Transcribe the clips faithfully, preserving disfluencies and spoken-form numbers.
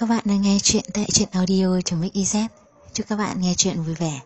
Các bạn đang nghe chuyện tại truyện audio.mixyz. Chúc các bạn nghe chuyện vui vẻ.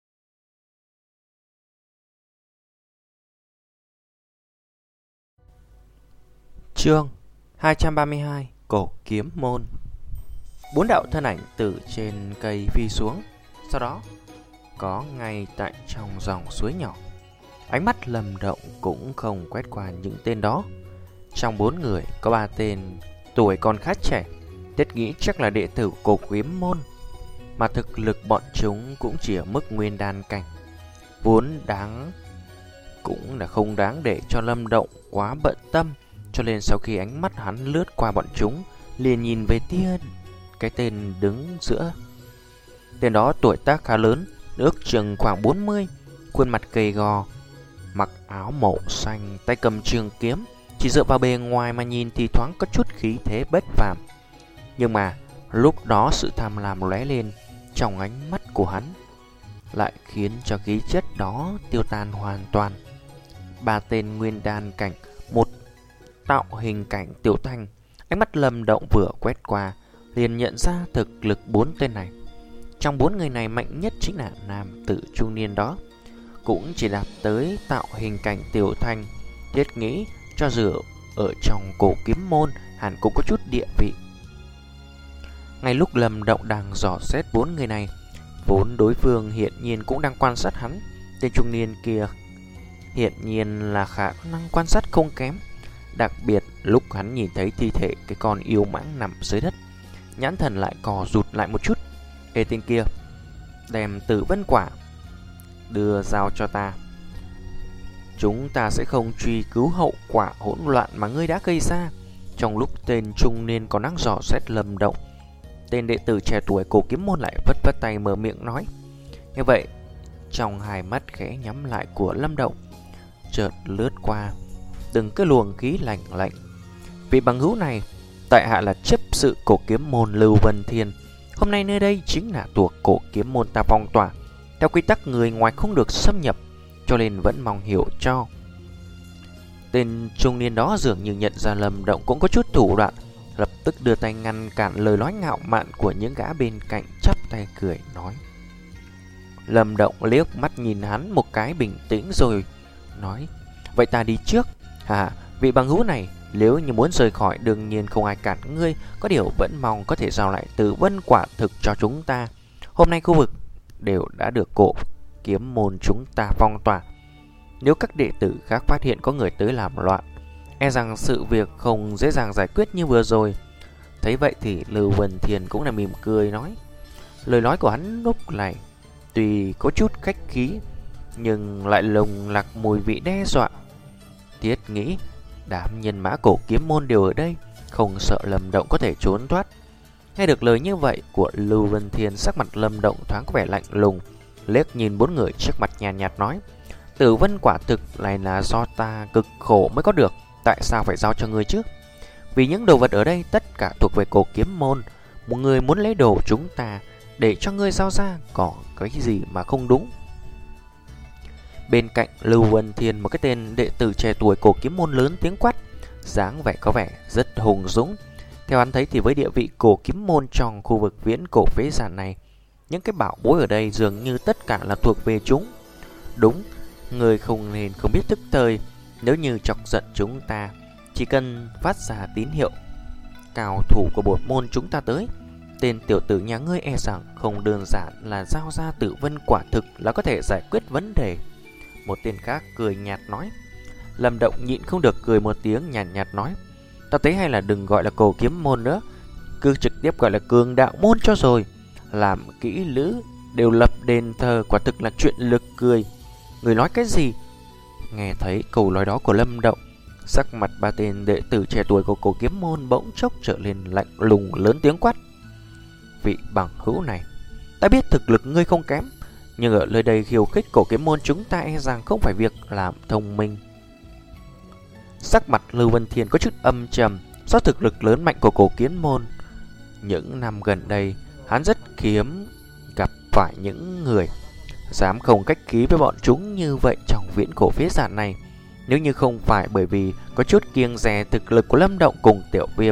Chương hai trăm ba mươi hai: Cổ Kiếm Môn. Bốn đạo thân ảnh từ trên cây phi xuống, sau đó có ngay tại trong dòng suối nhỏ. Ánh mắt Lâm Động cũng không quét qua những tên đó. Trong bốn người có ba tên tuổi còn khá trẻ, Tiết nghĩ chắc là đệ tử Cổ Kiếm Môn, mà thực lực bọn chúng cũng chỉ ở mức nguyên đan cảnh, vốn đáng cũng là không đáng để cho Lâm Động quá bận tâm. Cho nên sau khi ánh mắt hắn lướt qua bọn chúng, liền nhìn về tia cái tên đứng giữa. Tên đó tuổi tác khá lớn, ước chừng khoảng bốn mươi, khuôn mặt gầy gò, mặc áo màu xanh, tay cầm trường kiếm. Chỉ dựa vào bề ngoài mà nhìn thì thoáng có chút khí thế bất phàm. Nhưng mà lúc đó sự tham lam lóe lên trong ánh mắt của hắn, lại khiến cho khí chất đó tiêu tan hoàn toàn. Ba tên nguyên đan cảnh, một tạo hình cảnh tiểu thành. Ánh mắt Lâm Động vừa quét qua, liền nhận ra thực lực bốn tên này. Trong bốn người này mạnh nhất chính là nam tử trung niên đó, cũng chỉ đạt tới tạo hình cảnh tiểu thành. Thiết nghĩ cho dù ở trong Cổ Kiếm Môn hẳn cũng có chút địa vị. Ngay lúc Lâm Động đang dò xét bốn người này, vốn đối phương hiện nhiên cũng đang quan sát hắn. Tên trung niên kia hiện nhiên là khả năng quan sát không kém. Đặc biệt lúc hắn nhìn thấy thi thể cái con yêu mãng nằm dưới đất, nhãn thần lại cò rụt lại một chút. Ê tên kia, đem Tử Vân Quả đưa giao cho ta. Chúng ta sẽ không truy cứu hậu quả hỗn loạn mà ngươi đã gây ra. Trong lúc tên trung niên còn đang dò xét Lâm Động, tên đệ tử trẻ tuổi Cổ Kiếm Môn lại vất vất tay mở miệng nói. Như vậy, trong hai mắt khẽ nhắm lại của Lâm Động chợt lướt qua từng cái luồng khí lạnh lạnh. Vị bằng hữu này, tại hạ là chấp sự Cổ Kiếm Môn Lưu Vân Thiên. Hôm nay nơi đây chính là thuộc Cổ Kiếm Môn ta phong tỏa. Theo quy tắc người ngoài không được xâm nhập, cho nên vẫn mong hiểu cho. Tên trung niên đó dường như nhận ra Lâm Động cũng có chút thủ đoạn, lập tức đưa tay ngăn cản lời nói ngạo mạn của những gã bên cạnh, chắp tay cười nói. Lâm Động liếc mắt nhìn hắn một cái bình tĩnh rồi nói. Vậy ta đi trước. À, vị bằng hữu này, nếu như muốn rời khỏi đương nhiên không ai cản ngươi, có điều vẫn mong có thể giao lại Tử Vân Quả thực cho chúng ta. Hôm nay khu vực đều đã được Cổ Kiếm Môn chúng ta phong tỏa. Nếu các đệ tử khác phát hiện có người tới làm loạn, e rằng sự việc không dễ dàng giải quyết như vừa rồi. Thấy vậy thì Lưu Vân Thiên cũng là mỉm cười nói. Lời nói của hắn lúc này tuy có chút khách khí, nhưng lại lồng lạc mùi vị đe dọa. Thiết nghĩ đám nhân mã Cổ Kiếm Môn đều ở đây, không sợ Lâm Động có thể trốn thoát. Nghe được lời như vậy của Lưu Vân Thiên, sắc mặt Lâm Động thoáng có vẻ lạnh lùng, liếc nhìn bốn người trước mặt nhàn nhạt, nhạt nói. Tử Vân Quả thực này là do ta cực khổ mới có được, tại sao phải giao cho ngươi chứ? Vì những đồ vật ở đây tất cả thuộc về Cổ Kiếm Môn. Một người muốn lấy đồ chúng ta để cho ngươi giao ra, có cái gì mà không đúng? Bên cạnh Lưu Vân Thiên, một cái tên đệ tử trẻ tuổi Cổ Kiếm Môn lớn tiếng quát, dáng vẻ có vẻ rất hùng dũng. Theo hắn thấy thì với địa vị Cổ Kiếm Môn trong khu vực viễn cổ phế sản này, những cái bảo bối ở đây dường như tất cả là thuộc về chúng. Đúng, người không nên không biết thức thời. Nếu như chọc giận chúng ta, chỉ cần phát ra tín hiệu, cao thủ của bổn môn chúng ta tới, tên tiểu tử nhà ngươi e rằng không đơn giản là giao ra Tử Vân Quả thực là có thể giải quyết vấn đề. Một tên khác cười nhạt nói. Lâm Động nhịn không được cười một tiếng, nhàn nhạt, nhạt nói. Ta thấy hay là đừng gọi là Cổ Kiếm Môn nữa, cứ trực tiếp gọi là Cường Đạo Môn cho rồi. Làm kỹ lữ đều lập đền thờ, quả thực là chuyện lực cười. Người nói cái gì? Nghe thấy câu nói đó của Lâm Động, sắc mặt ba tên đệ tử trẻ tuổi của Cổ Kiếm Môn bỗng chốc trở lên lạnh lùng, lớn tiếng quát. Vị bằng hữu này, ta biết thực lực ngươi không kém, nhưng ở nơi đây khiêu khích Cổ Kiếm Môn chúng ta e rằng không phải việc làm thông minh. Sắc mặt Lưu Vân Thiên có chút âm trầm. Do thực lực lớn mạnh của Cổ Kiếm Môn, những năm gần đây hắn rất hiếm gặp phải những người dám không cách khí với bọn chúng như vậy trong viễn cổ phế sản này. Nếu như không phải bởi vì có chút kiêng dè thực lực của Lâm Động cùng Tiểu Viêm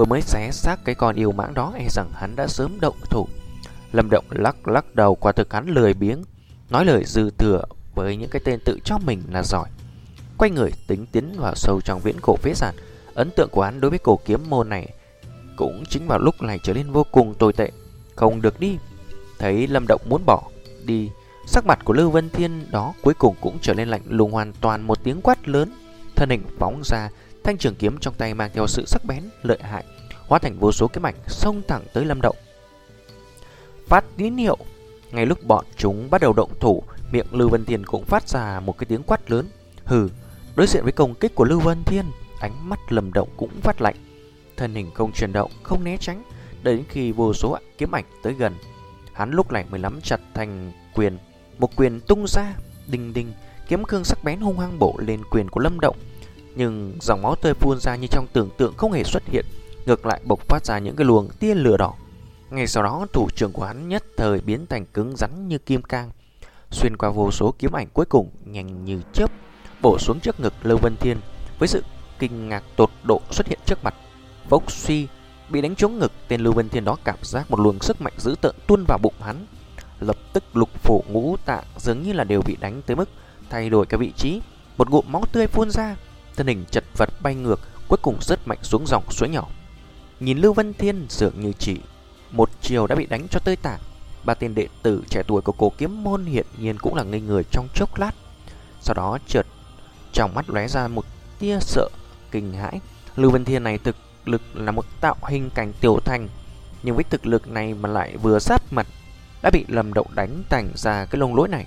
vừa mới xé xác cái con yêu mãng đó, e rằng hắn đã sớm động thủ. Lâm Động lắc lắc đầu, quả thực hắn lười biếng, nói lời dư thừa với những cái tên tự cho mình là giỏi. Quay người tính tiến vào sâu trong viễn cổ phế sản. Ấn tượng của hắn đối với cổ kiếm môn này cũng chính vào lúc này trở nên vô cùng tồi tệ. Không được đi. Thấy Lâm Động muốn bỏ đi, sắc mặt của Lưu Vân Thiên đó cuối cùng cũng trở nên lạnh lùng hoàn toàn. Một tiếng quát lớn, thân hình phóng ra, thanh trường kiếm trong tay mang theo sự sắc bén lợi hại, hóa thành vô số kiếm ảnh xông thẳng tới Lâm Động. Phát tín hiệu. Ngay lúc bọn chúng bắt đầu động thủ, miệng Lưu Vân Thiên cũng phát ra một cái tiếng quát lớn. Hừ. Đối diện với công kích của Lưu Vân Thiên, ánh mắt Lâm Động cũng phát lạnh, thân hình không chuyển động, không né tránh. Đến khi vô số kiếm ảnh tới gần, hắn lúc này mới nắm chặt thành quyền, một quyền tung ra, đinh đinh, kiếm cương sắc bén hung hăng bổ lên quyền của Lâm Động. Nhưng dòng máu tươi phun ra như trong tưởng tượng không hề xuất hiện, ngược lại bộc phát ra những cái luồng tia lửa đỏ. Ngay sau đó, thủ trưởng của hắn nhất thời biến thành cứng rắn như kim cang, xuyên qua vô số kiếm ảnh, cuối cùng nhanh như chớp bổ xuống trước ngực Lưu Vân Thiên. Với sự kinh ngạc tột độ xuất hiện trước mặt, phốc suy, bị đánh trúng ngực, tên Lưu Vân Thiên đó cảm giác một luồng sức mạnh dữ tợn tuôn vào bụng hắn. Lập tức lục phủ ngũ tạng dường như là đều bị đánh tới mức thay đổi cả vị trí, một ngụm máu tươi phun ra, thân hình chật vật bay ngược, cuối cùng rất mạnh xuống dòng suối nhỏ. Nhìn Lưu Vân Thiên dường như chỉ một chiều đã bị đánh cho tơi tả. Ba tên đệ tử trẻ tuổi của cổ kiếm môn hiện nhiên cũng là ngây người trong chốc lát, sau đó chợt trong mắt lóe ra một tia sợ kinh hãi. Lưu Vân Thiên này thực lực là một tạo hình cảnh tiểu thành, nhưng với thực lực này mà lại vừa sát mặt đã bị Lâm Động đánh thành ra cái lông lỗi này.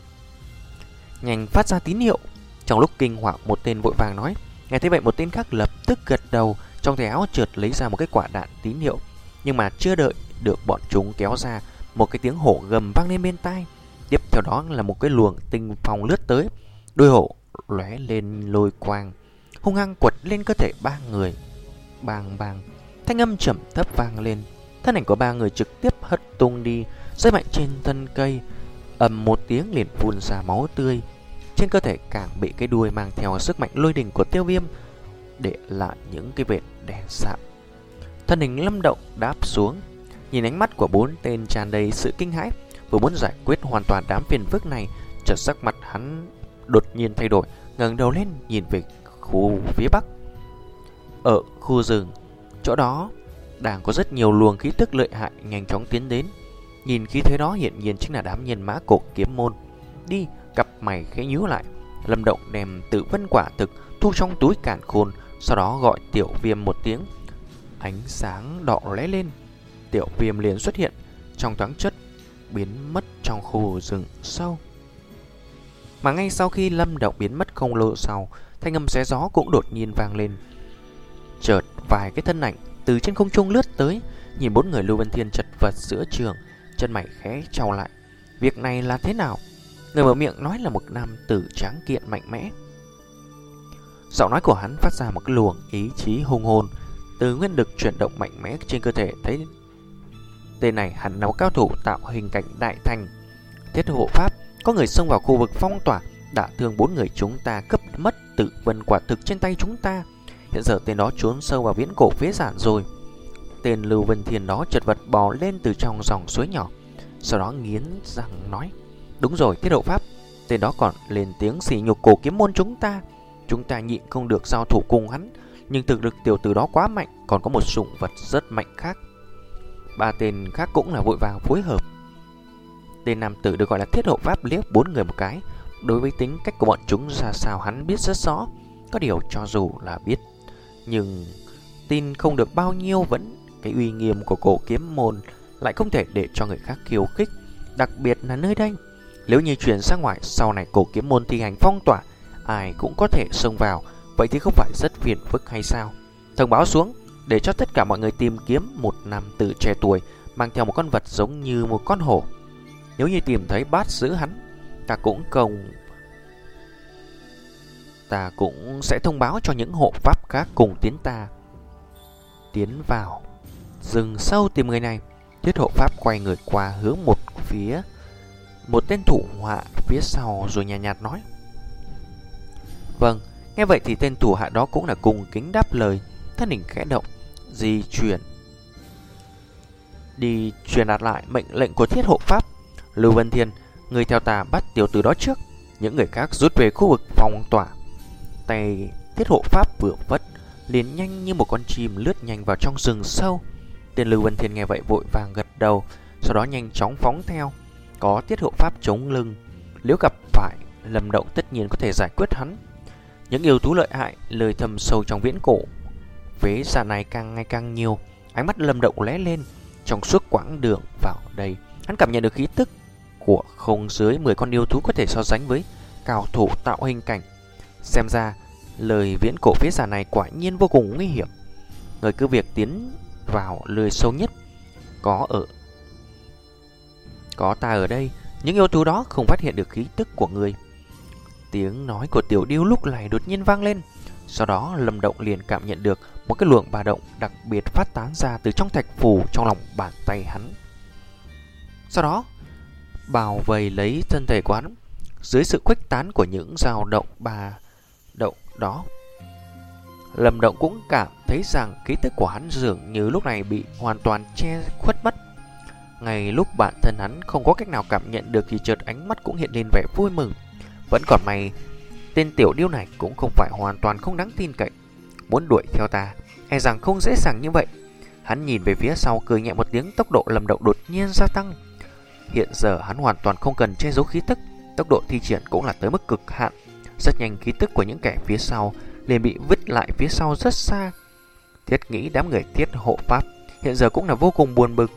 Nhanh phát ra tín hiệu. Trong lúc kinh hoàng, một tên vội vàng nói. Nghe thấy vậy, một tên khác lập tức gật đầu, trong tay áo chợt lấy ra một cái quả đạn tín hiệu. Nhưng mà chưa đợi được bọn chúng kéo ra, một cái tiếng hổ gầm vang lên bên tai. Tiếp theo đó là một cái luồng tinh phong lướt tới, đuôi hổ lóe lên lôi quang, hung hăng quật lên cơ thể ba người. Bang bang, thanh âm trầm thấp vang lên, thân ảnh của ba người trực tiếp hất tung đi, rơi mạnh trên thân cây. Ầm một tiếng liền phun ra máu tươi. Trên cơ thể càng bị cái đuôi mang theo sức mạnh lôi đình của Tiêu Viêm để lại những cái vệt đen sạm. Thân hình Lâm Động đáp xuống, nhìn ánh mắt của bốn tên tràn đầy sự kinh hãi, vừa muốn giải quyết hoàn toàn đám phiền phức này, chợt sắc mặt hắn đột nhiên thay đổi, ngẩng đầu lên nhìn về khu phía bắc. Ở khu rừng, chỗ đó đang có rất nhiều luồng khí tức lợi hại nhanh chóng tiến đến. Nhìn khí thế đó hiện nhiên chính là đám nhân mã cổ kiếm môn. Đi, cặp mày khẽ nhíu lại. Lâm Động đem Tử Vân quả thực thu trong túi càn khôn, sau đó gọi Tiểu Viêm một tiếng. Ánh sáng đỏ lóe lên, Tiểu Viêm liền xuất hiện, trong thoáng chất biến mất trong khu rừng sâu. Mà ngay sau khi Lâm Động biến mất không lâu sau, thanh âm xé gió cũng đột nhiên vang lên. Chợt vài cái thân ảnh từ trên không trung lướt tới, nhìn bốn người Lưu Vân Thiên chật vật giữa trường, chân mày khẽ chau lại. Việc này là thế nào? Người mở miệng nói là một nam tử tráng kiện mạnh mẽ. Giọng nói của hắn phát ra một cái luồng ý chí hung hồn, từ nguyên lực chuyển động mạnh mẽ trên cơ thể. Thấy tên này hẳn là một cao thủ tạo hình cảnh đại thành. Thiết hộ pháp, có người xông vào khu vực phong tỏa, đã thương bốn người chúng ta, cướp mất Tử Vân quả thực trên tay chúng ta. Hiện giờ tên đó trốn sâu vào viễn cổ phế sản rồi. Tên Lưu Vân Thiên đó chật vật bò lên từ trong dòng suối nhỏ, sau đó nghiến răng nói. Đúng rồi, Thiết hộ pháp, tên đó còn lên tiếng sỉ nhục cổ kiếm môn chúng ta. Chúng ta nhịn không được giao thủ cùng hắn, nhưng thực lực tiểu tử đó quá mạnh, còn có một sủng vật rất mạnh khác. Ba tên khác cũng là vội vàng phối hợp. Tên nam tử được gọi là Thiết hộ pháp liếc bốn người một cái. Đối với tính cách của bọn chúng ra sao hắn biết rất rõ. Có điều cho dù là biết, nhưng tin không được bao nhiêu, vẫn cái uy nghiêm của cổ kiếm môn lại không thể để cho người khác khiêu khích. Đặc biệt là nơi đây, nếu như chuyển ra ngoài, sau này cổ kiếm môn thi hành phong tỏa, ai cũng có thể xông vào, vậy thì không phải rất phiền phức hay sao? Thông báo xuống, để cho tất cả mọi người tìm kiếm một nam tử trẻ tuổi mang theo một con vật giống như một con hổ. Nếu như tìm thấy bắt giữ hắn, ta cũng không Ta cũng sẽ thông báo cho những hộ pháp khác cùng tiến ta Tiến vào rừng sâu tìm người này. Thiết hộ pháp quay người qua hướng một phía một tên thủ hạ phía sau rồi nhàn nhạt, nhạt nói. Vâng. Nghe vậy thì tên thủ hạ đó cũng là cùng kính đáp lời, thân hình khẽ động, di chuyển đi truyền đạt lại mệnh lệnh của Thiết Hộ Pháp. Lưu Vân Thiên, người theo ta bắt tiểu tử đó trước. Những người khác rút về khu vực phong tỏa. Tay Thiết Hộ Pháp vừa vất, liền nhanh như một con chim lướt nhanh vào trong rừng sâu. Tên Lưu Vân Thiên nghe vậy vội vàng gật đầu, sau đó nhanh chóng phóng theo. Có Thiết Hộ Pháp chống lưng, nếu gặp phải Lâm Động tất nhiên có thể giải quyết hắn. Những yêu thú lợi hại lời thầm sâu trong viễn cổ vế giả này càng ngày càng nhiều. Ánh mắt Lâm Động lóe lên. Trong suốt quãng đường vào đây, hắn cảm nhận được khí tức của không dưới mười con yêu thú có thể so sánh với cao thủ tạo hình cảnh. Xem ra lời viễn cổ vế giả này quả nhiên vô cùng nguy hiểm. Người cứ việc tiến vào lưới sâu nhất. Có ở Có ta ở đây, những yêu thú đó không phát hiện được khí tức của người. Tiếng nói của Tiểu Điêu lúc này đột nhiên vang lên. Sau đó Lâm Động liền cảm nhận được một cái luồng ba động đặc biệt phát tán ra từ trong thạch phù trong lòng bàn tay hắn. Sau đó bao vây lấy thân thể của hắn. Dưới sự khuếch tán của những dao động ba động đó, Lâm Động cũng cảm thấy rằng khí tức của hắn dường như lúc này bị hoàn toàn che khuất mất. Ngay lúc bản thân hắn không có cách nào cảm nhận được thì chợt ánh mắt cũng hiện lên vẻ vui mừng. Vẫn còn may tên Tiểu Điêu này cũng không phải hoàn toàn không đáng tin cậy. Muốn đuổi theo ta e rằng không dễ dàng như vậy. Hắn nhìn về phía sau cười nhẹ một tiếng. Tốc độ Lâm Động đột nhiên gia tăng. Hiện giờ hắn hoàn toàn không cần che giấu khí tức. Tốc độ thi triển cũng là tới mức cực hạn. Rất nhanh khí tức của những kẻ phía sau liền bị vứt lại phía sau rất xa. Thiết nghĩ đám người Thiết Hộ Pháp hiện giờ cũng là vô cùng buồn bực.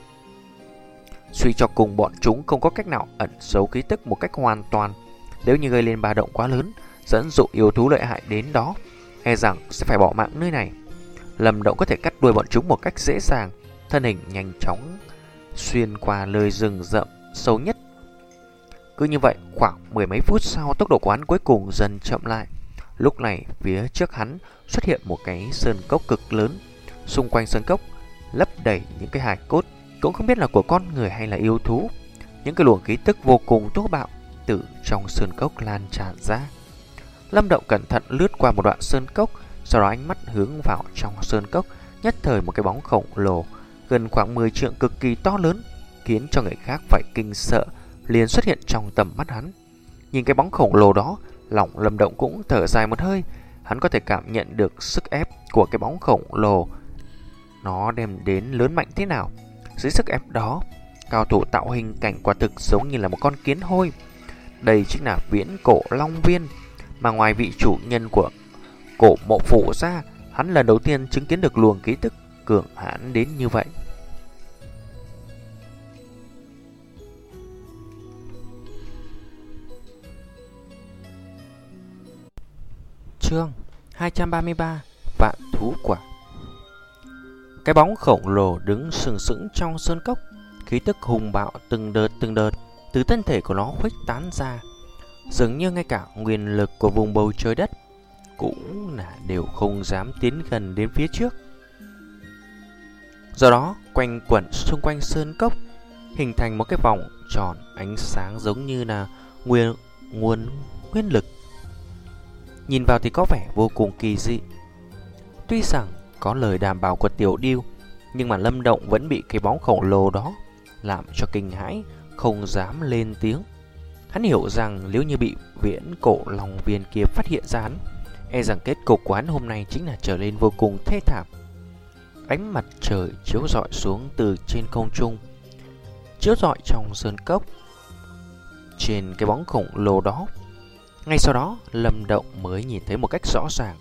Suy cho cùng bọn chúng không có cách nào ẩn giấu khí tức một cách hoàn toàn. Nếu như gây lên ba động quá lớn, dẫn dụ yêu thú lợi hại đến đó, e rằng sẽ phải bỏ mạng nơi này. Lâm Động có thể cắt đuôi bọn chúng một cách dễ dàng. Thân hình nhanh chóng xuyên qua lời rừng rậm sâu nhất. Cứ như vậy, khoảng mười mấy phút sau, tốc độ của hắn cuối cùng dần chậm lại. Lúc này, phía trước hắn xuất hiện một cái sơn cốc cực lớn. Xung quanh sơn cốc lấp đầy những cái hài cốt, cũng không biết là của con người hay là yêu thú. Những cái luồng khí tức vô cùng thô bạo từ trong sơn cốc lan tràn ra. Lâm Động cẩn thận lướt qua một đoạn sơn cốc, sau đó ánh mắt hướng vào trong sơn cốc. Nhất thời một cái bóng khổng lồ gần khoảng mười trượng cực kỳ to lớn, khiến cho người khác phải kinh sợ, liền xuất hiện trong tầm mắt hắn. Nhìn cái bóng khổng lồ đó, lòng Lâm Động cũng thở dài một hơi. Hắn có thể cảm nhận được sức ép của cái bóng khổng lồ nó đem đến lớn mạnh thế nào. Dưới sức ép đó, cao thủ tạo hình cảnh quả thực giống như là một con kiến hôi. Đây chính là viễn cổ Long Viên, mà ngoài vị chủ nhân của cổ mộ phủ ra, hắn lần đầu tiên chứng kiến được luồng khí tức cường hãn đến như vậy. Chương hai trăm ba mươi ba, Vạn Thú Quả. Cái bóng khổng lồ đứng sừng sững trong sơn cốc, khí tức hùng bạo từng đợt từng đợt từ thân thể của nó khuếch tán ra, dường như ngay cả nguyên lực của vùng bầu trời đất cũng là đều không dám tiến gần đến phía trước. Do đó, quanh quẩn xung quanh sơn cốc hình thành một cái vòng tròn ánh sáng giống như là nguyên nguồn nguyên lực. Nhìn vào thì có vẻ vô cùng kỳ dị. Tuy rằng có lời đảm bảo của Tiểu Điêu, nhưng mà Lâm Động vẫn bị cái bóng khổng lồ đó làm cho kinh hãi, không dám lên tiếng. Hắn hiểu rằng nếu như bị viễn cổ Long Viên kia phát hiện ra hắn, e rằng kết cục của hắn hôm nay chính là trở nên vô cùng thê thảm. Ánh mặt trời chiếu rọi xuống từ trên không trung, chiếu rọi trong sơn cốc trên cái bóng khổng lồ đó. Ngay sau đó, Lâm Động mới nhìn thấy một cách rõ ràng.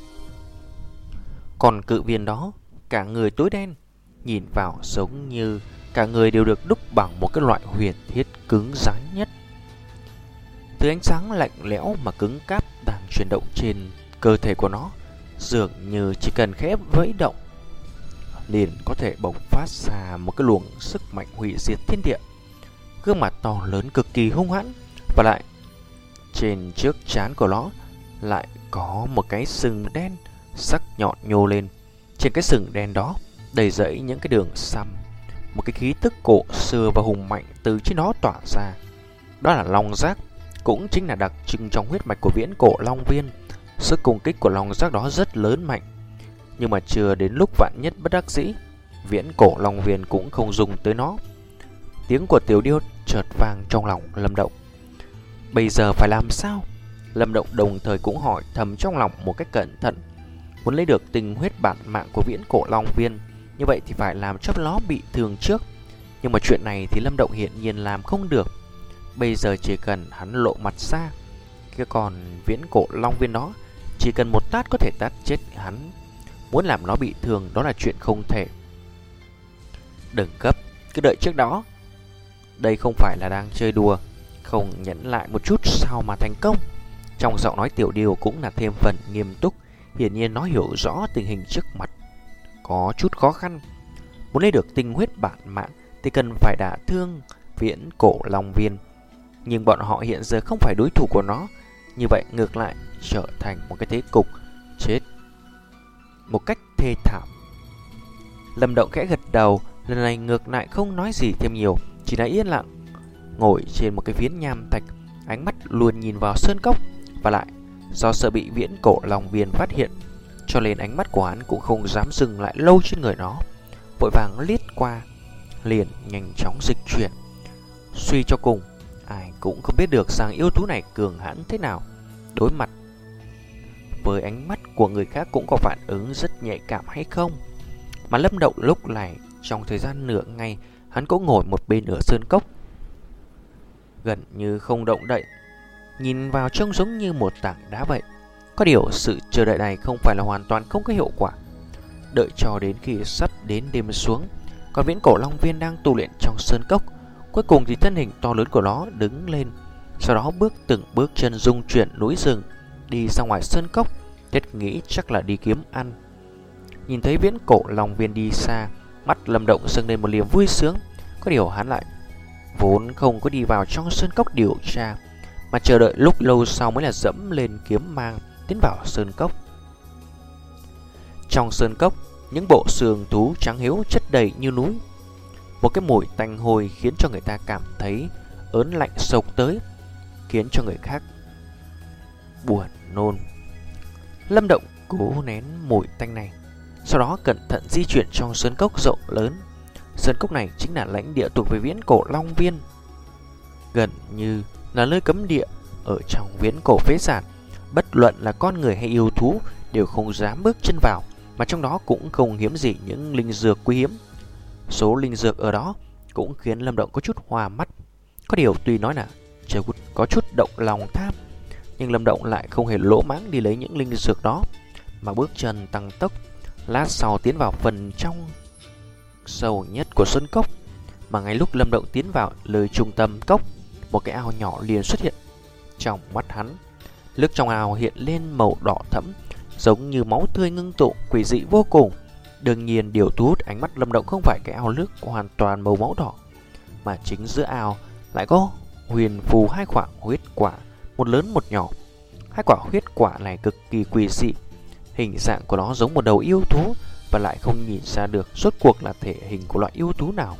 Còn cự viên đó, cả người tối đen, nhìn vào giống như cả người đều được đúc bằng một cái loại huyền thiết cứng rắn nhất. Thứ ánh sáng lạnh lẽo mà cứng cáp đang chuyển động trên cơ thể của nó, dường như chỉ cần khẽ vẫy động liền có thể bộc phát ra một cái luồng sức mạnh hủy diệt thiên địa. Gương mặt to lớn cực kỳ hung hãn, và lại trên trước trán của nó lại có một cái sừng đen sắc nhọn nhô lên. Trên cái sừng đen đó đầy dẫy những cái đường xăm, một cái khí tức cổ xưa và hùng mạnh từ trên đó tỏa ra. Đó là long giác, cũng chính là đặc trưng trong huyết mạch của viễn cổ Long Viên. Sức công kích của long giác đó rất lớn mạnh, Nhưng mà chưa đến lúc vạn nhất bất đắc dĩ, Viễn Cổ Long Viên cũng không dùng tới nó. Tiếng của Tiểu Điêu chợt vang trong lòng Lâm Động. Bây giờ phải làm sao? Lâm Động đồng thời cũng hỏi thầm trong lòng một cách cẩn thận. Muốn lấy được tinh huyết bản mạng của Viễn Cổ Long Viên, như vậy thì phải làm cho nó bị thương trước. Nhưng mà chuyện này thì Lâm Động hiển nhiên làm không được. Bây giờ chỉ cần hắn lộ mặt ra, cái còn Viễn Cổ Long Viên đó chỉ cần một tát có thể tát chết hắn. Muốn làm nó bị thương đó là chuyện không thể. Đừng gấp, cứ đợi trước đó. Đây không phải là đang chơi đùa, không nhẫn lại một chút sao mà thành công. Trong giọng nói Tiểu Điêu cũng là thêm phần nghiêm túc. Hiển nhiên nó hiểu rõ tình hình trước mặt có chút khó khăn. Muốn lấy được tinh huyết bản mạng thì cần phải đả thương Viễn Cổ Long Viên. Nhưng bọn họ hiện giờ không phải đối thủ của nó. Như vậy ngược lại trở thành một cái thế cục chết một cách thê thảm. Lâm Động khẽ gật đầu. Lần này ngược lại không nói gì thêm nhiều, chỉ là yên lặng ngồi trên một cái phiến nham thạch, ánh mắt luôn nhìn vào sơn cốc. Và lại do sợ bị Viễn Cổ Long Viên phát hiện, cho nên ánh mắt của hắn cũng không dám dừng lại lâu trên người nó, vội vàng liếc qua liền nhanh chóng dịch chuyển. Suy cho cùng, ai cũng không biết được rằng yêu thú này cường hãn thế nào. Đối mặt với ánh mắt của người khác cũng có phản ứng rất nhạy cảm hay không. Mà Lâm Động lúc này, trong thời gian nửa ngày, hắn cũng ngồi một bên ở sơn cốc, gần như không động đậy, nhìn vào trông giống như một tảng đá vậy. Có điều sự chờ đợi này không phải là hoàn toàn không có hiệu quả. Đợi cho đến khi sắp đến đêm xuống, còn Viễn Cổ Long Viên đang tu luyện trong sơn cốc, cuối cùng thì thân hình to lớn của nó đứng lên, sau đó bước từng bước chân dung chuyển núi rừng đi ra ngoài sơn cốc. Thiết nghĩ chắc là đi kiếm ăn. Nhìn thấy Viễn Cổ Long Viên đi xa, mắt Lâm Động dâng lên một niềm vui sướng. Có điều hắn lại vốn không có đi vào trong sơn cốc điều tra, mà chờ đợi lúc lâu sau mới là dẫm lên kiếm mang tiến vào sơn cốc. Trong sơn cốc, những bộ xương thú trắng hiếu chất đầy như núi. Một cái mùi tanh hôi khiến cho người ta cảm thấy ớn lạnh sộc tới, khiến cho người khác buồn nôn. Lâm Động cố nén mùi tanh này, sau đó cẩn thận di chuyển trong sơn cốc rộng lớn. Sơn cốc này chính là lãnh địa thuộc về Viễn Cổ Long Viên, gần như là nơi cấm địa ở trong Viễn Cổ phế sản. Bất luận là con người hay yêu thú đều không dám bước chân vào, mà trong đó cũng không hiếm gì những linh dược quý hiếm. Số linh dược ở đó cũng khiến Lâm Động có chút hoa mắt. Có điều tuy nói là trời có chút động lòng tham, nhưng Lâm Động lại không hề lỗ mãng đi lấy những linh dược đó, mà bước chân tăng tốc, lát sau tiến vào phần trong sâu nhất của sơn cốc. Mà ngay lúc Lâm Động tiến vào nơi trung tâm cốc, một cái ao nhỏ liền xuất hiện trong mắt hắn. Nước trong ao hiện lên màu đỏ thẫm, giống như máu tươi ngưng tụ, quỷ dị vô cùng. Đương nhiên điều thu hút ánh mắt Lâm Động không phải cái ao nước hoàn toàn màu máu đỏ, mà chính giữa ao lại có huyền phù hai quả huyết quả, một lớn một nhỏ. Hai quả huyết quả này cực kỳ quỷ dị, hình dạng của nó giống một đầu yêu thú, và lại không nhìn ra được rốt cuộc là thể hình của loại yêu thú nào.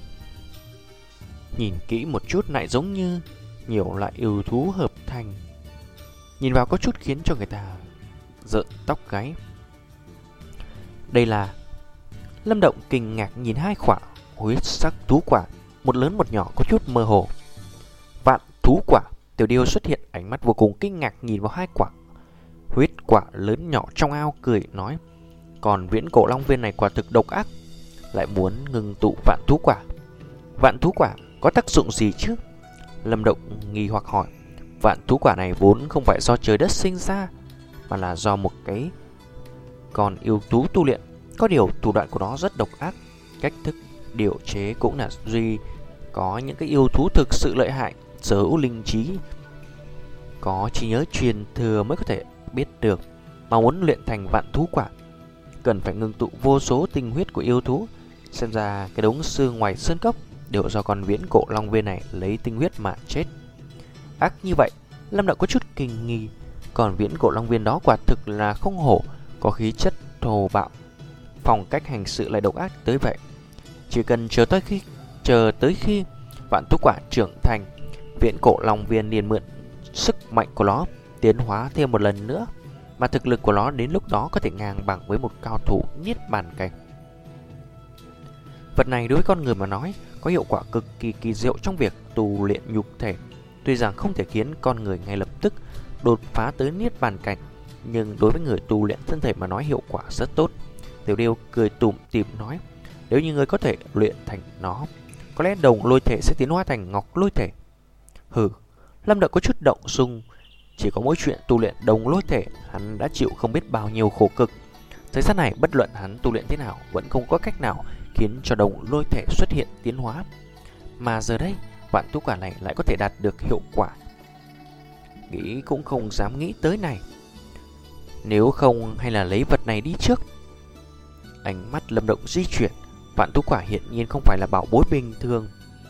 Nhìn kỹ một chút lại giống như nhiều loại yêu thú hợp thành, nhìn vào có chút khiến cho người ta rợn tóc gáy. Đây là Lâm Động kinh ngạc nhìn hai quả huyết sắc thú quả, một lớn một nhỏ có chút mơ hồ. Vạn thú quả. Tiểu Điêu xuất hiện, ánh mắt vô cùng kinh ngạc nhìn vào hai quả huyết quả lớn nhỏ trong ao, cười nói: còn Viễn Cổ Long Viên này quả thực độc ác, lại muốn ngừng tụ vạn thú quả. Vạn thú quả có tác dụng gì chứ? Lâm Động nghi hoặc hỏi. Vạn thú quả này vốn không phải do trời đất sinh ra, mà là do một cái con yêu thú tu luyện. Có điều thủ đoạn của nó rất độc ác, cách thức điều chế cũng là duy có những cái yêu thú thực sự lợi hại, sở hữu linh trí, có trí nhớ truyền thừa mới có thể biết được. Mà muốn luyện thành vạn thú quả, cần phải ngưng tụ vô số tinh huyết của yêu thú. Xem ra cái đống xương ngoài sơn cốc đều do con Viễn Cổ Long Viên này lấy tinh huyết mà chết. Ác như vậy, Lâm Động có chút kinh nghi. Còn Viễn Cổ Long Viên đó quả thực là không hổ, có khí chất thô bạo, phong cách hành sự lại độc ác tới vậy. Chỉ cần chờ tới khi chờ tới khi vạn thú quả trưởng thành, Viễn Cổ Long Viên liền mượn sức mạnh của nó tiến hóa thêm một lần nữa. Mà mà thực lực của nó đến lúc đó có thể ngang bằng với một cao thủ niết bàn cảnh. Vật này đối với con người mà nói có hiệu quả cực kỳ kỳ diệu trong việc tu luyện nhục thể. Tuy rằng không thể khiến con người ngay lập tức đột phá tới niết bàn cảnh, nhưng đối với người tu luyện thân thể mà nói hiệu quả rất tốt. Tiểu Điêu cười tủm tỉm nói, nếu như người có thể luyện thành nó, có lẽ đồng lôi thể sẽ tiến hóa thành ngọc lôi thể. Hừ, Lâm Động có chút động dung. Chỉ có mỗi chuyện tu luyện đồng lôi thể, hắn đã chịu không biết bao nhiêu khổ cực. Thời gian này bất luận hắn tu luyện thế nào, vẫn không có cách nào khiến cho đồng lôi thể xuất hiện tiến hóa. Mà giờ đây, vạn tú quả này lại có thể đạt được hiệu quả. Nghĩ cũng không dám nghĩ tới này. Nếu không hay là lấy vật này đi trước. Ánh mắt Lâm Động di chuyển, vạn tú quả hiện nhiên không phải là bảo bối bình thường.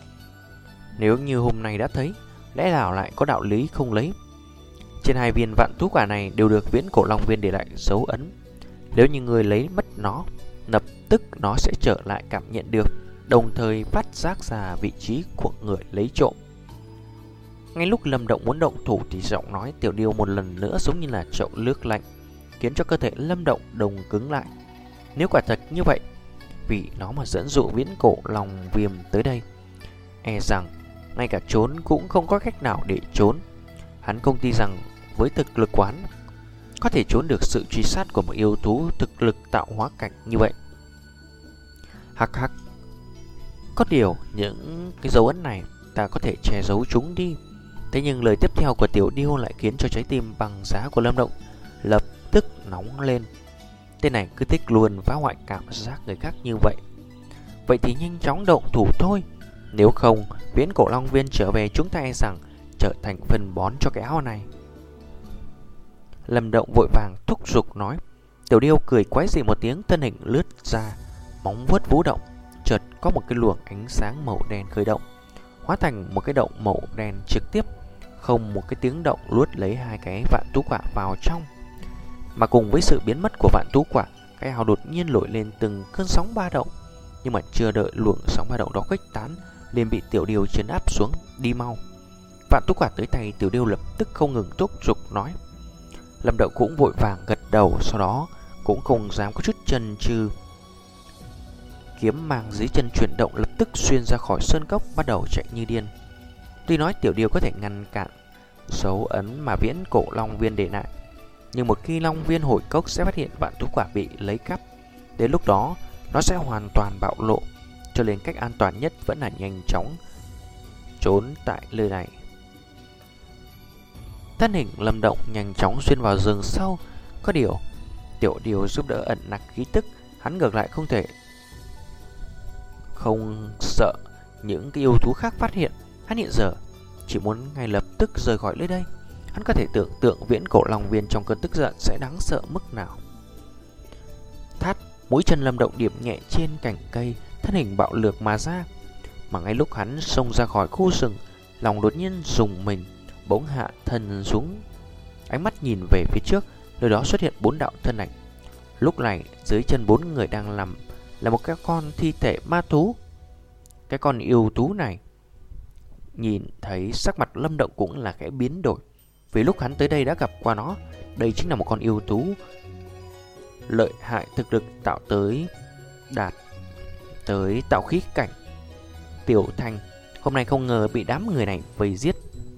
Nếu như hôm nay đã thấy, lẽ nào lại có đạo lý không lấy. Trên hai viên vạn tú quả này đều được viễn cổ long viên để lại dấu ấn. Nếu như người lấy mất nó, lập tức nó sẽ trở lại cảm nhận được, đồng thời phát giác ra vị trí của người lấy trộm. Ngay lúc Lâm Động muốn động thủ thì giọng nói Tiểu Điêu một lần nữa giống như là chậu nước lạnh, khiến cho cơ thể Lâm Động đông cứng lại. Nếu quả thật như vậy, vì nó mà dẫn dụ viễn cổ long viêm tới đây, e rằng ngay cả trốn cũng không có cách nào để trốn. Hắn không tin rằng với thực lực quán có thể trốn được sự truy sát của một yêu thú thực lực tạo hóa cảnh như vậy. Hắc hắc. Có điều những cái dấu ấn này ta có thể che giấu chúng đi. Thế nhưng lời tiếp theo của Tiểu Điêu lại khiến cho trái tim bằng giá của Lâm Động lập tức nóng lên. Tên này cứ thích luôn phá hoại cảm giác người khác như vậy. Vậy thì nhanh chóng động thủ thôi. Nếu không, viễn cổ long viên trở về chúng ta e rằng trở thành phân bón cho cái áo này. Lâm Động vội vàng thúc giục nói. Tiểu Điêu cười quái dị một tiếng, thân hình lướt ra, móng vuốt vũ động. Chợt có một cái luồng ánh sáng màu đen khởi động, hóa thành một cái động màu đen trực tiếp, không một cái tiếng động luốt lấy hai cái vạn tú quả vào trong. Mà cùng với sự biến mất của vạn tú quả, cái ao đột nhiên nổi lên từng cơn sóng ba động. Nhưng mà chưa đợi luồng sóng ba động đó khuếch tán, liền bị Tiểu Điêu trấn áp xuống. Đi mau. Vạn tú quả tới tay, Tiểu Điêu lập tức không ngừng thúc giục nói. Lâm Động cũng vội vàng gật đầu, sau đó cũng không dám có chút chần chừ. Kiếm mang dưới chân chuyển động, lập tức xuyên ra khỏi sơn cốc, bắt đầu chạy như điên. Tuy nói Tiểu Điêu có thể ngăn cản dấu ấn mà viễn cổ long viên để lại, nhưng một khi long viên hồi cốc sẽ phát hiện vạn tú quả bị lấy cắp. Đến lúc đó nó sẽ hoàn toàn bạo lộ, cho nên cách an toàn nhất vẫn là nhanh chóng trốn tại nơi này. Thân hình Lâm Động nhanh chóng xuyên vào rừng sâu. Có điều Tiểu Điêu giúp đỡ ẩn nặc khí tức, hắn ngược lại không thể không sợ những cái yêu thú khác phát hiện. Hắn hiện giờ chỉ muốn ngay lập tức rời khỏi nơi đây. Hắn có thể tưởng tượng viễn cổ long viên trong cơn tức giận sẽ đáng sợ mức nào. Thát, mũi chân Lâm Động điểm nhẹ trên cành cây, thân hình bạo lược mà ra. Mà ngay lúc hắn xông ra khỏi khu rừng, lòng đột nhiên rùng mình, bỗng hạ thân xuống. Ánh mắt nhìn về phía trước, nơi đó xuất hiện bốn đạo thân ảnh. Lúc này dưới chân bốn người đang nằm là một cái con thi thể ma thú. Cái con yêu thú này nhìn thấy sắc mặt Lâm Động cũng là khẽ biến đổi, vì lúc hắn tới đây đã gặp qua nó. Đây chính là một con yêu thú lợi hại, thực lực tạo tới đạt tới tạo khí cảnh tiểu thành. Hôm nay không ngờ bị đám người này vây giết.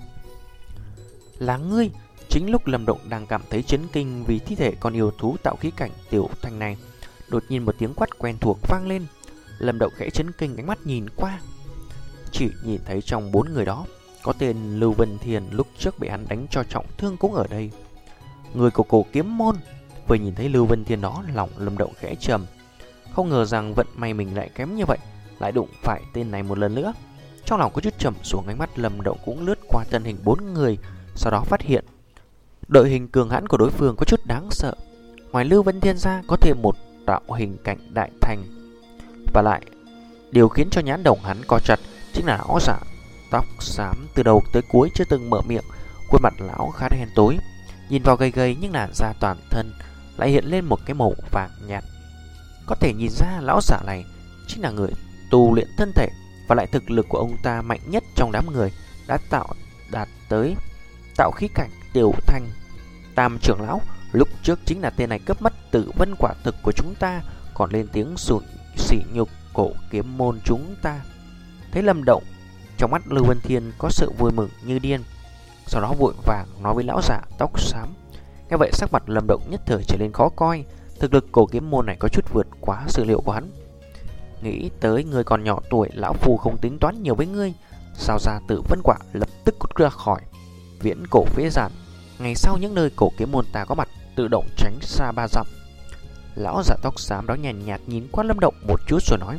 Là ngươi? Chính lúc Lâm Động đang cảm thấy chấn kinh vì thi thể con yêu thú tạo khí cảnh tiểu thành này, đột nhiên một tiếng quát quen thuộc vang lên. Lâm Động khẽ chấn kinh, ánh mắt nhìn qua, chỉ nhìn thấy trong bốn người đó có tên Lưu Vân Thiền lúc trước bị hắn đánh cho trọng thương cũng ở đây. Người của Cổ Kiếm Môn. Vừa nhìn thấy Lưu Vân Thiền đó, lòng Lâm Động khẽ trầm. Không ngờ rằng vận may mình lại kém như vậy, lại đụng phải tên này một lần nữa. Trong lòng có chút trầm xuống, ánh mắt Lâm Động cũng lướt qua thân hình bốn người, sau đó phát hiện đội hình cường hãn của đối phương có chút đáng sợ. Ngoài Lưu Vân Thiên ra có thêm một tạo hình cảnh đại thành. Và lại điều khiến cho nhãn đồng hắn co chặt chính là lão giả tóc xám từ đầu tới cuối chưa từng mở miệng. Khuôn mặt lão khá đen tối, nhìn vào gầy gầy nhưng làn da toàn thân lại hiện lên một cái màu vàng nhạt. Có thể nhìn ra lão giả này chính là người tu luyện thân thể, và lại thực lực của ông ta mạnh nhất trong đám người, đã tạo đạt tới tạo khí cảnh tiểu thành. Tam trưởng lão Lúc trước chính là tên này cướp mất Tử Vân quả thực của chúng ta, còn lên tiếng sụi sỉ nhục cổ kiếm môn chúng ta. Thấy Lâm Động, trong mắt Lưu Vân Thiên có sự vui mừng như điên, sau đó vội vàng nói với lão giả tóc xám. Nghe vậy sắc mặt Lâm Động nhất thời trở lên khó coi. Thực lực cổ kiếm môn này có chút vượt quá sự liệu của hắn. Nghĩ tới người còn nhỏ tuổi, lão phu không tính toán nhiều với ngươi. Sao ra Tử Vân quả lập tức cút ra khỏi viễn cổ phế giản. Ngày sau những nơi cổ kiếm môn ta có mặt, tự động tránh xa ba dặm. Lão giả tóc xám đó nhàn nhạt, nhạt nhìn qua Lâm Động một chút rồi nói.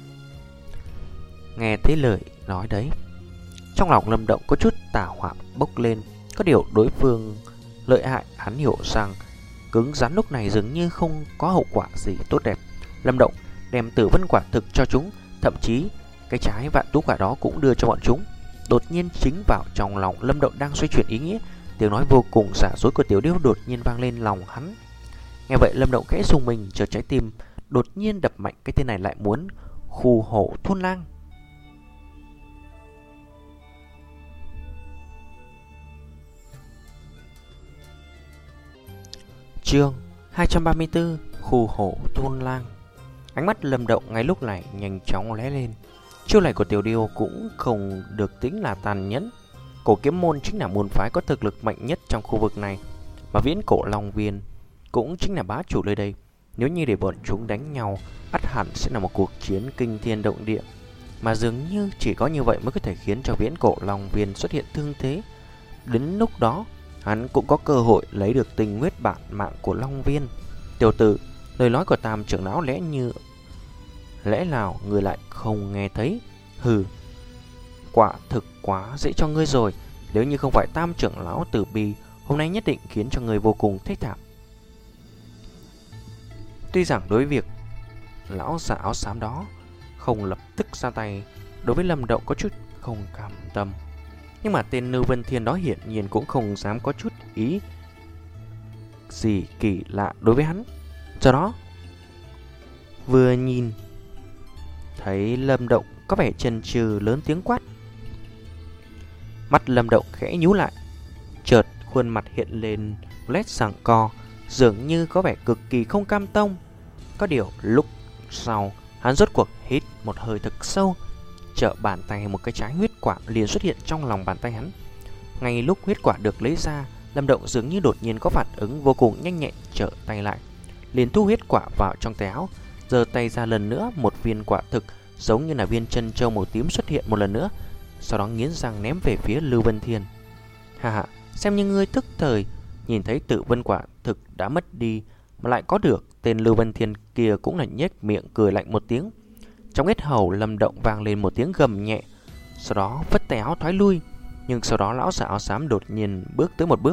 Nghe thấy lời nói đấy, trong lòng Lâm Động có chút tà hỏa bốc lên. Có điều đối phương lợi hại, hắn hiểu rằng cứng rắn lúc này dường như không có hậu quả gì tốt đẹp. Lâm Động đem Tử Vân quả thực cho chúng, thậm chí cái trái vạn tú quả đó cũng đưa cho bọn chúng. Đột nhiên chính vào trong lòng Lâm Động đang xoay chuyển ý nghĩa, tiếng nói vô cùng giả dối của Tiểu Điêu đột nhiên vang lên lòng hắn. Nghe vậy Lâm Động khẽ rùng mình, chờ trái tim đột nhiên đập mạnh. Cái tên này lại muốn khu hổ thôn lang. Chương hai trăm ba mươi tư, khu hổ thôn lang. Ánh mắt Lâm Động ngay lúc này nhanh chóng lóe lên. Chiêu này của Tiểu Điêu cũng không được tính là tàn nhẫn. Cổ kiếm môn chính là môn phái có thực lực mạnh nhất trong khu vực này, mà viễn cổ Long Viên cũng chính là bá chủ nơi đây. Nếu như để bọn chúng đánh nhau, ắt hẳn sẽ là một cuộc chiến kinh thiên động địa. Mà dường như chỉ có như vậy mới có thể khiến cho viễn cổ Long Viên xuất hiện thương thế. Đến lúc đó hắn cũng có cơ hội lấy được tình huyết bản mạng của Long Viên. Tiểu tử, lời nói của Tam trưởng lão lẽ như lẽ nào người lại không nghe thấy? Hừ, quả thực quá dễ cho ngươi rồi. Nếu như không phải Tam trưởng lão tử bi, hôm nay nhất định khiến cho người vô cùng thê thảm. Tuy rằng đối việc lão giả áo xám đó không lập tức ra tay, đối với Lâm Động có chút không cam tâm, nhưng mà tên Lưu Vân Thiên đó hiển nhiên cũng không dám có chút ý gì kỳ lạ đối với hắn. Do đó vừa nhìn thấy Lâm Động có vẻ chần chừ, lớn tiếng quát. Mắt Lâm Động khẽ nhíu lại, chợt khuôn mặt hiện lên lét giằng co, dường như có vẻ cực kỳ không cam tâm. Có điều lúc sau hắn rốt cuộc hít một hơi thật sâu, chợ bàn tay một cái trái huyết quả liền xuất hiện trong lòng bàn tay hắn. Ngay lúc huyết quả được lấy ra, Lâm Động dường như đột nhiên có phản ứng vô cùng nhanh nhẹn, trở tay lại, liền thu huyết quả vào trong tay áo, giơ tay ra lần nữa, một viên quả thực giống như là viên chân châu màu tím xuất hiện một lần nữa, sau đó nghiến răng ném về phía Lưu Vân Thiên. Ha ha, xem như ngươi tức thời. Nhìn thấy Tử Vân quả thực đã mất đi mà lại có được, tên Lưu Vân Thiên kia cũng là nhếch miệng cười lạnh một tiếng. Trong yết hầu Lâm Động vang lên một tiếng gầm nhẹ, sau đó vất tay áo thoái lui. Nhưng sau đó lão giả áo xám đột nhiên bước tới một bước.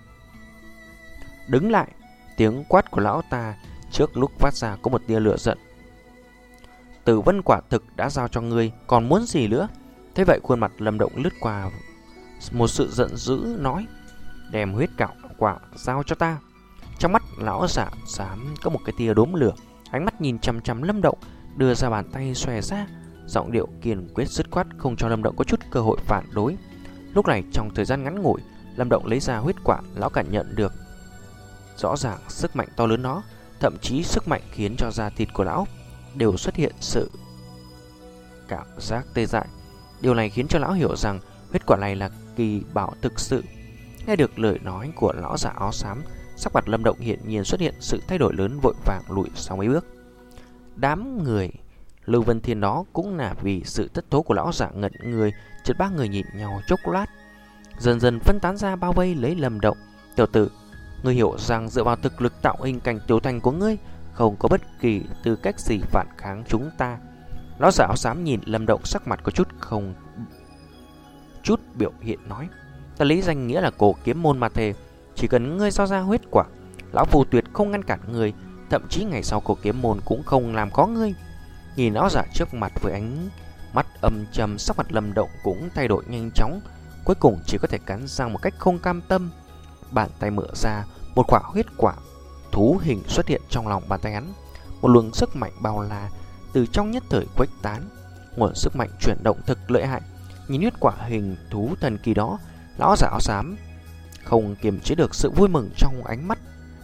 Đứng lại! Tiếng quát của lão ta trước lúc phát ra có một tia lửa giận. Tử Vân quả thực đã giao cho ngươi, còn muốn gì nữa? Thế vậy khuôn mặt Lâm Động lướt qua một sự giận dữ, nói: đem huyết cạo quả giao cho ta. Trong mắt lão giả xám có một cái tia đốm lửa, ánh mắt nhìn chằm chằm Lâm Động, đưa ra bàn tay xòe ra, giọng điệu kiên quyết dứt khoát, không cho Lâm Động có chút cơ hội phản đối. Lúc này trong thời gian ngắn ngủi, Lâm Động lấy ra huyết quả, lão cảm nhận được rõ ràng sức mạnh to lớn đó, thậm chí sức mạnh khiến cho da thịt của lão đều xuất hiện sự cảm giác tê dại. Điều này khiến cho lão hiểu rằng huyết quả này là kỳ bảo thực sự. Nghe được lời nói của lão giả áo xám, sắc mặt Lâm Động hiển nhiên xuất hiện sự thay đổi lớn, vội vàng lùi sau mấy bước. Đám người Lưu Vân Thiên đó cũng là vì sự thất thố của lão giả ngẩn người, chợt ba người nhìn nhau chốc lát, dần dần phân tán ra bao vây lấy Lâm Động. Tiểu tử, ngươi hiểu rằng dựa vào thực lực tạo hình cảnh tiểu thành của ngươi, không có bất kỳ tư cách gì phản kháng chúng ta. Lão giả áo xám nhìn Lâm Động, sắc mặt có chút không chút biểu hiện, nói: ta lấy danh nghĩa là cổ kiếm môn mà thề, chỉ cần ngươi giao ra huyết quả, lão phù tuyệt không ngăn cản ngươi, thậm chí ngày sau cổ kiếm môn cũng không làm có ngươi. Nhìn lão giả trước mặt với ánh mắt âm trầm, sắc mặt Lâm Động cũng thay đổi nhanh chóng, cuối cùng chỉ có thể cắn răng một cách không cam tâm. Bàn tay mở ra, một quả huyết quả thú hình xuất hiện trong lòng bàn tay hắn. Một luồng sức mạnh bao la từ trong nhất thời khuếch tán, nguồn sức mạnh chuyển động thực lợi hại. Nhìn huyết quả hình thú thần kỳ đó, lão giả áo xám không kiềm chế được sự vui mừng trong ánh mắt.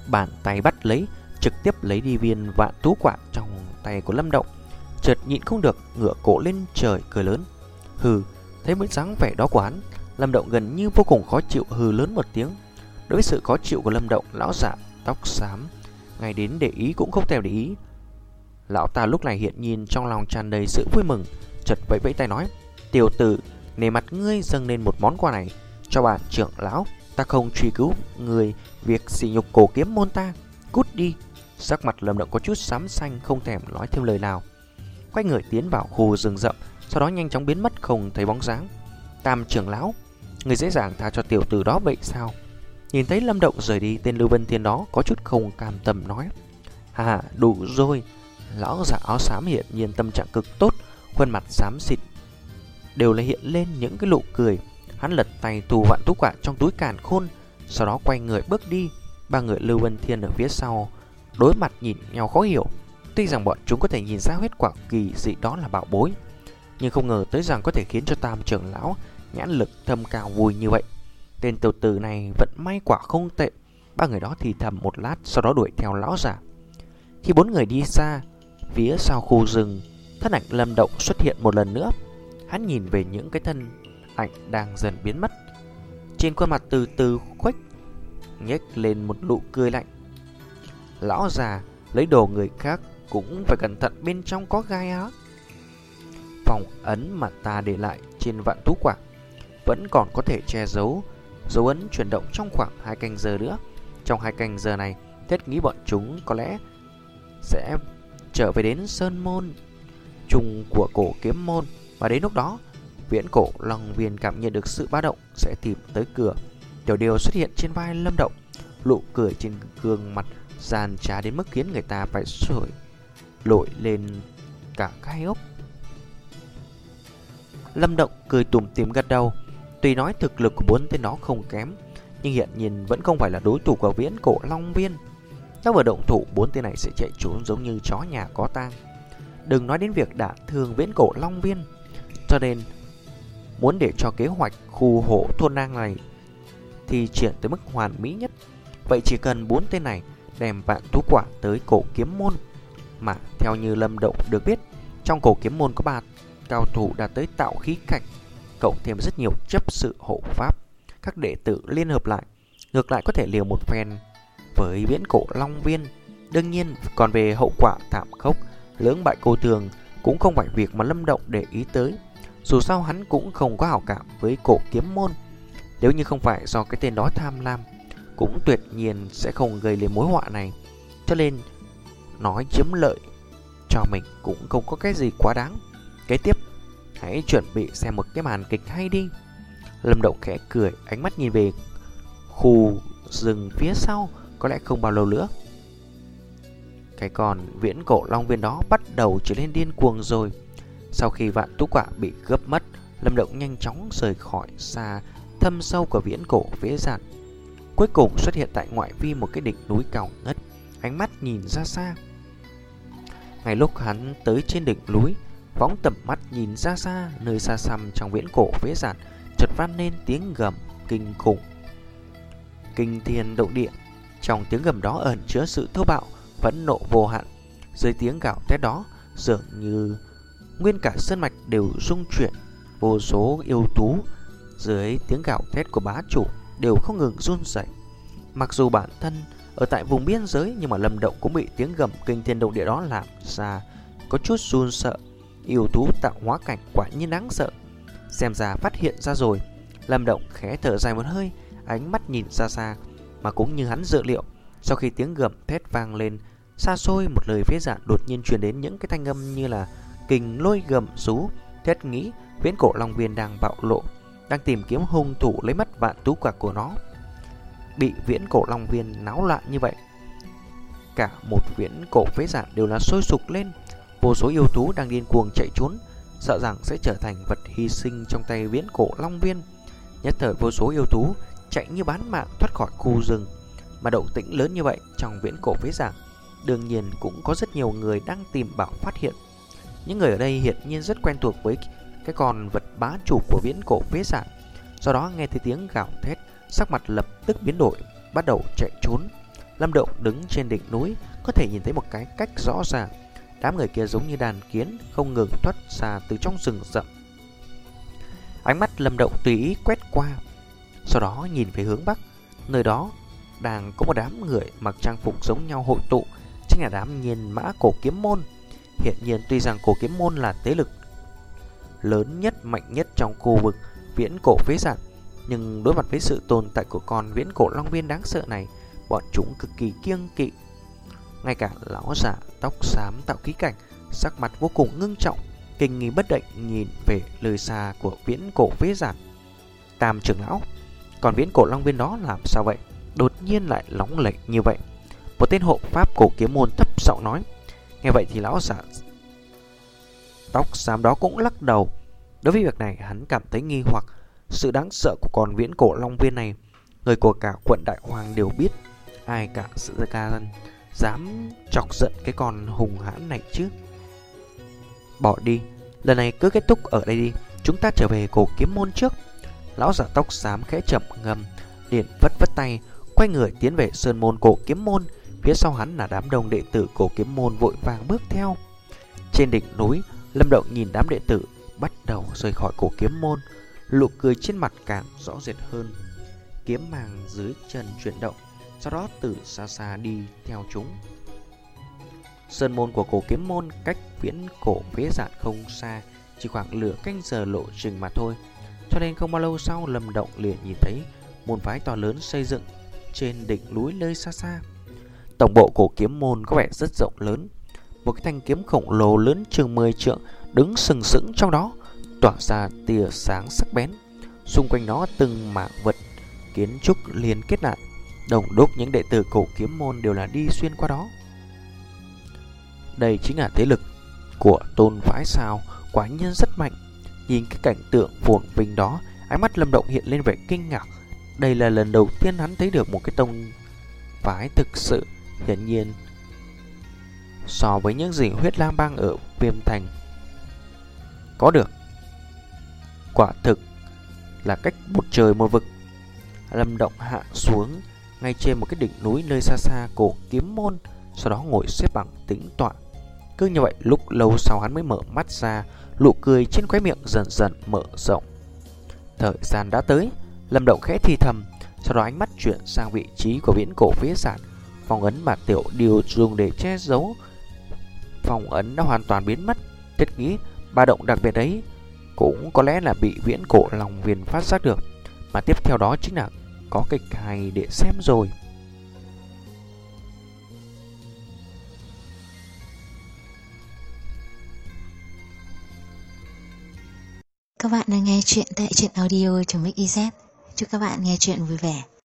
bàn tay bắt lấy, trực tiếp lấy đi viên vạn tú quả trong tay của Lâm Động. Chợt nhịn không được, ngửa cổ lên trời cười lớn. Hừ, thấy mấy dáng vẻ đó của hắn, Lâm Động gần như vô cùng khó chịu, hừ lớn một tiếng. Đối với sự khó chịu của Lâm Động, lão giả tóc xám ngay đến để ý cũng không thèm để ý. Lão ta lúc này hiện nhìn trong lòng tràn đầy sự vui mừng, chợt vẫy vẫy tay nói: "Tiểu tử, nể mặt ngươi dâng lên một món quà này cho bản trưởng lão, ta không truy cứu người việc sỉ nhục cổ kiếm môn ta, cút đi." Sắc mặt Lâm Động có chút xám xanh, không thèm nói thêm lời nào, quay người tiến vào khu rừng rậm, sau đó nhanh chóng biến mất không thấy bóng dáng. Tam trưởng lão, người dễ dàng tha cho tiểu tử đó vậy sao? Nhìn thấy Lâm Động rời đi, tên Lưu Vân Thiên đó có chút không cam tâm nói: "Hà, đủ rồi." Lão giả áo xám hiện nhiên tâm trạng cực tốt, khuôn mặt xám xịt đều là hiện lên những cái nụ cười. Hắn lật tay thu vạn tú quả trong túi càn khôn, sau đó quay người bước đi. Ba người Lưu Vân Thiên ở phía sau đối mặt nhìn nhau khó hiểu. Tuy rằng bọn chúng có thể nhìn ra huyết quả kỳ dị đó là bảo bối, nhưng không ngờ tới rằng có thể khiến cho Tam trưởng lão nhãn lực thâm cao vui như vậy. Tên tiểu tử này vận may quả không tệ. Ba người đó thì thầm một lát, sau đó đuổi theo lão giả. Khi bốn người đi xa, phía sau khu rừng, thân ảnh Lâm Động xuất hiện một lần nữa. Hắn nhìn về những cái thân ảnh đang dần biến mất, trên khuôn mặt từ từ khuếch nhếch lên một nụ cười lạnh. Lão già, lấy đồ người khác cũng phải cẩn thận, bên trong có gai á. Vòng ấn mà ta để lại trên vạn tú quả vẫn còn có thể che giấu dấu ấn chuyển động trong khoảng hai canh giờ nữa. Trong hai canh giờ này, Thiết nghĩ bọn chúng có lẽ sẽ trở về đến sơn môn trùng của cổ kiếm môn, và đến lúc đó Viễn Cổ Long Viên cảm nhận được sự ba động sẽ tìm tới cửa. Tiểu Điều xuất hiện trên vai Lâm Động, nụ cười trên gương mặt gian trá đến mức khiến người ta phải sổi lội lên cả gai ốc. Lâm Động cười tủm tỉm gật đầu. Tuy nói thực lực của bốn tên đó không kém, nhưng hiện nhiên vẫn không phải là đối thủ của Viễn Cổ Long Viên. Nếu vừa động thủ, bốn tên này sẽ chạy trốn giống như chó nhà có tang, đừng nói đến việc đả thương Viễn Cổ Long Viên. Cho nên muốn để cho kế hoạch khu hộ thôn nang này thì triển tới mức hoàn mỹ nhất, vậy chỉ cần bốn tên này đem vạn tú quả tới cổ kiếm môn. Mà theo như Lâm Động được biết, trong cổ kiếm môn có ba cao thủ đạt tới tạo khí cảnh, cộng thêm rất nhiều chấp sự hộ pháp, các đệ tử liên hợp lại, ngược lại có thể liều một phen với Viễn Cổ Long Viên. Đương nhiên, còn về hậu quả thảm khốc, lưỡng bại câu thường cũng không phải việc mà Lâm Động để ý tới. Dù sao hắn cũng không có hảo cảm với cổ kiếm môn. Nếu như không phải do cái tên đó tham lam, cũng tuyệt nhiên sẽ không gây lên mối họa này. Cho nên nói chiếm lợi cho mình cũng không có cái gì quá đáng. Kế tiếp, hãy chuẩn bị xem một cái màn kịch hay đi. Lâm Động khẽ cười, ánh mắt nhìn về khu rừng phía sau. Có lẽ không bao lâu nữa, cái con Viễn Cổ Long Viên đó bắt đầu trở nên điên cuồng rồi. Sau khi vạn tú quả bị cướp mất, Lâm Động nhanh chóng rời khỏi xa thâm sâu của Viễn Cổ Vế Giản, cuối cùng xuất hiện tại ngoại vi một cái đỉnh núi cao ngất. Ánh mắt nhìn ra xa. Ngay lúc hắn tới trên đỉnh núi, phóng tầm mắt nhìn ra xa, nơi xa xăm trong Viễn Cổ Vế Giản chợt vang lên tiếng gầm kinh khủng, kinh thiên động địa. Trong tiếng gầm đó ẩn chứa sự thô bạo, phẫn nộ vô hạn. Dưới tiếng gào thét đó, dường như nguyên cả sơn mạch đều rung chuyển. Vô số yêu thú dưới tiếng gào thét của bá chủ đều không ngừng run rẩy. Mặc dù bản thân ở tại vùng biên giới, nhưng mà Lâm Động cũng bị tiếng gầm kinh thiên động địa đó làm ra có chút run sợ. Yêu thú tạo hóa cảnh quả nhiên đáng sợ. Xem ra phát hiện ra rồi. Lâm Động khẽ thở dài một hơi, ánh mắt nhìn xa xa. Mà cũng như hắn dự liệu, sau khi tiếng gầm thét vang lên, xa xôi một lời phía dạ đột nhiên truyền đến những cái thanh âm như là kình lôi gầm rú. Thiết nghĩ Viễn Cổ Long Viên đang bạo lộ, đang tìm kiếm hung thủ lấy mất vạn tú quả của nó. Bị Viễn Cổ Long Viên náo loạn như vậy, cả một Viễn Cổ phế giả đều là sôi sục lên. Vô số yêu thú đang điên cuồng chạy trốn, sợ rằng sẽ trở thành vật hy sinh trong tay Viễn Cổ Long Viên. Nhất thời vô số yêu thú chạy như bán mạng thoát khỏi khu rừng. Mà động tĩnh lớn như vậy trong Viễn Cổ phế giả, đương nhiên cũng có rất nhiều người đang tìm bảo phát hiện. Những người ở đây hiển nhiên rất quen thuộc với cái con vật bá chủ của Viễn Cổ phế giả. Do đó nghe thấy tiếng gào thét, sắc mặt lập tức biến đổi, bắt đầu chạy trốn. Lâm Động đứng trên đỉnh núi có thể nhìn thấy một cái cách rõ ràng. Đám người kia giống như đàn kiến không ngừng thoát ra từ trong rừng rậm. Ánh mắt Lâm Động tùy ý quét qua, sau đó nhìn về hướng bắc. Nơi đó đang có một đám người mặc trang phục giống nhau hội tụ, chính là đám Nhiên Mã Cổ Kiếm Môn. Hiện nhiên tuy rằng Cổ Kiếm Môn là thế lực lớn nhất, mạnh nhất trong khu vực viễn cổ phế sản, nhưng đối mặt với sự tồn tại của con viễn cổ long viên đáng sợ này, bọn chúng cực kỳ kiêng kỵ. Ngay cả lão giả tóc xám Tạo Khí Cảnh sắc mặt vô cùng ngưng trọng, kinh nghi bất định nhìn về lời xa của viễn cổ phế sản. Tam trưởng lão, còn viễn cổ long viên đó làm sao vậy? Đột nhiên lại lóng lệch như vậy. Một tên hộ pháp Cổ Kiếm Môn thấp giọng nói. Nghe vậy thì lão giả tóc xám đó cũng lắc đầu. Đối với việc này hắn cảm thấy nghi hoặc. Sự đáng sợ của con viễn cổ long viên này, người của cả quận Đại Hoàng đều biết. Ai cả sự ca dân dám chọc giận cái con hùng hãn này chứ? Bỏ đi, lần này cứ kết thúc ở đây đi, chúng ta trở về Cổ Kiếm Môn trước. Lão giả tóc xám khẽ chậm ngâm, liền vất vất tay, quay người tiến về sơn môn Cổ Kiếm Môn. Phía sau hắn là đám đông đệ tử Cổ Kiếm Môn vội vàng bước theo. Trên đỉnh núi, Lâm Động nhìn đám đệ tử bắt đầu rời khỏi Cổ Kiếm Môn, nụ cười trên mặt càng rõ rệt hơn. Kiếm màng dưới chân chuyển động, sau đó từ xa xa đi theo chúng. Sơn môn của Cổ Kiếm Môn cách viễn cổ phế sản không xa, chỉ khoảng nửa canh giờ lộ trình mà thôi. Cho nên không bao lâu sau, Lâm Động liền nhìn thấy môn phái to lớn xây dựng trên đỉnh núi nơi xa xa. Tổng bộ Cổ Kiếm Môn có vẻ rất rộng lớn. Một cái thanh kiếm khổng lồ lớn chừng mười trượng đứng sừng sững trong đó, tỏa ra tia sáng sắc bén. Xung quanh nó từng mảng vật kiến trúc liên kết lại, đồng đúc những đệ tử Cổ Kiếm Môn đều là đi xuyên qua đó. Đây chính là thế lực của tôn phái sao? Quả nhiên rất mạnh. Nhìn cái cảnh tượng phồn vinh đó, ánh mắt Lâm Động hiện lên vẻ kinh ngạc. Đây là lần đầu tiên hắn thấy được một cái tông phái thực sự. Hiển nhiên so với những gì Huyết Lang Bang ở Viêm Thành có được, quả thực là cách một trời một vực. Lâm Động hạ xuống ngay trên một cái đỉnh núi nơi xa xa Cổ Kiếm Môn, sau đó ngồi xếp bằng tĩnh tọa. Cứ như vậy lúc lâu sau hắn mới mở mắt ra, nụ cười trên khóe miệng dần dần mở rộng. Thời gian đã tới, Lâm Động khẽ thì thầm, sau đó ánh mắt chuyển sang vị trí của viễn cổ phế sản. Phong ấn mà Tiểu Điều dùng để che giấu phong ấn đã hoàn toàn biến mất. Thiết nghĩ ba động đặc biệt ấy cũng có lẽ là bị viễn cổ long viên phát giác được, mà tiếp theo đó chính là có kịch hay để xem rồi. Các bạn đang nghe chuyện tại truyện audio.mixyz. Chúc các bạn nghe chuyện vui vẻ.